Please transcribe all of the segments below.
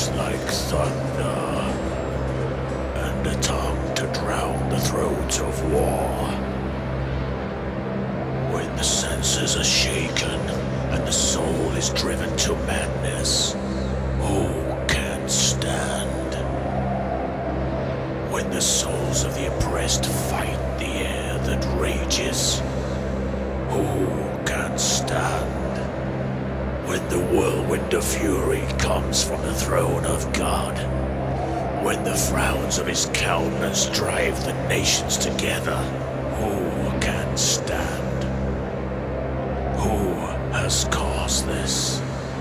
voice like thunder, and a tongue to drown the throats of war. When the senses are shaken and the soul is driven to madness, who can stand? When the souls of the oppressed fight the air that rages, who can stand? When the whirlwind of fury comes from the throne of God, when the frowns of his countenance drive the nations together, who can stand? Who has caused this?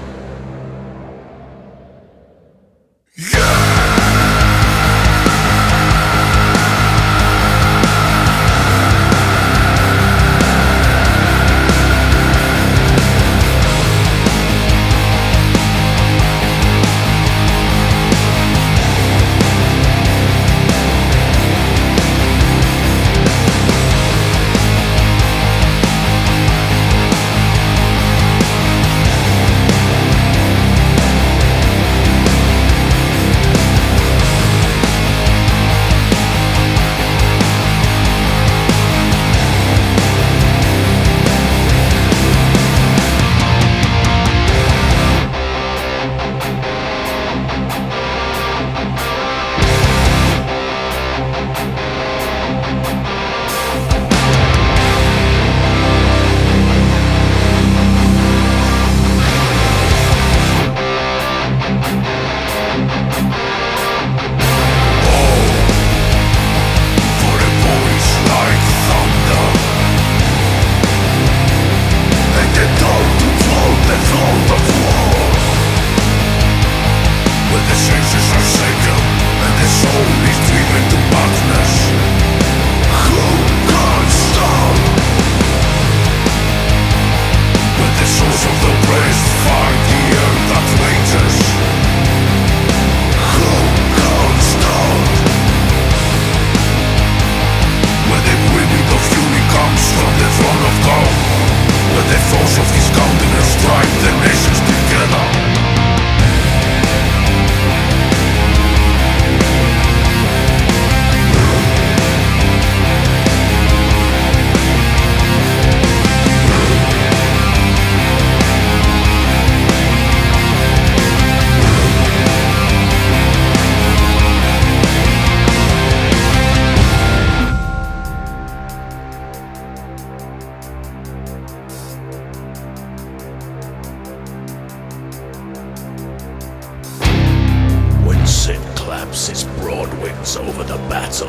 Sin claps its broad wings over the battle,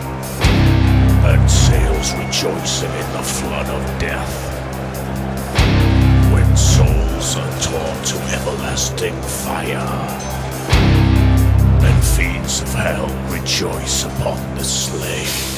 and sails rejoicing in the flood of death. When souls are torn to everlasting fire, and fiends of hell rejoice upon the slain.